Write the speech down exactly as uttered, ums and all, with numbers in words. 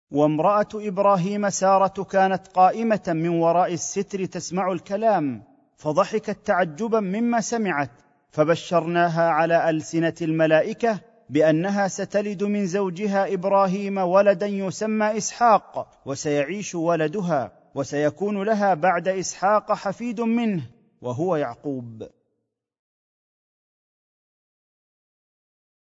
وامراه ابراهيم ساره كانت قائمه من وراء الستر تسمع الكلام، فضحكت تعجبا مما سمعت، فبشرناها على السنه الملائكه بانها ستلد من زوجها ابراهيم ولدا يسمى اسحاق، وسيعيش ولدها، وسيكون لها بعد اسحاق حفيد منه وهو يعقوب.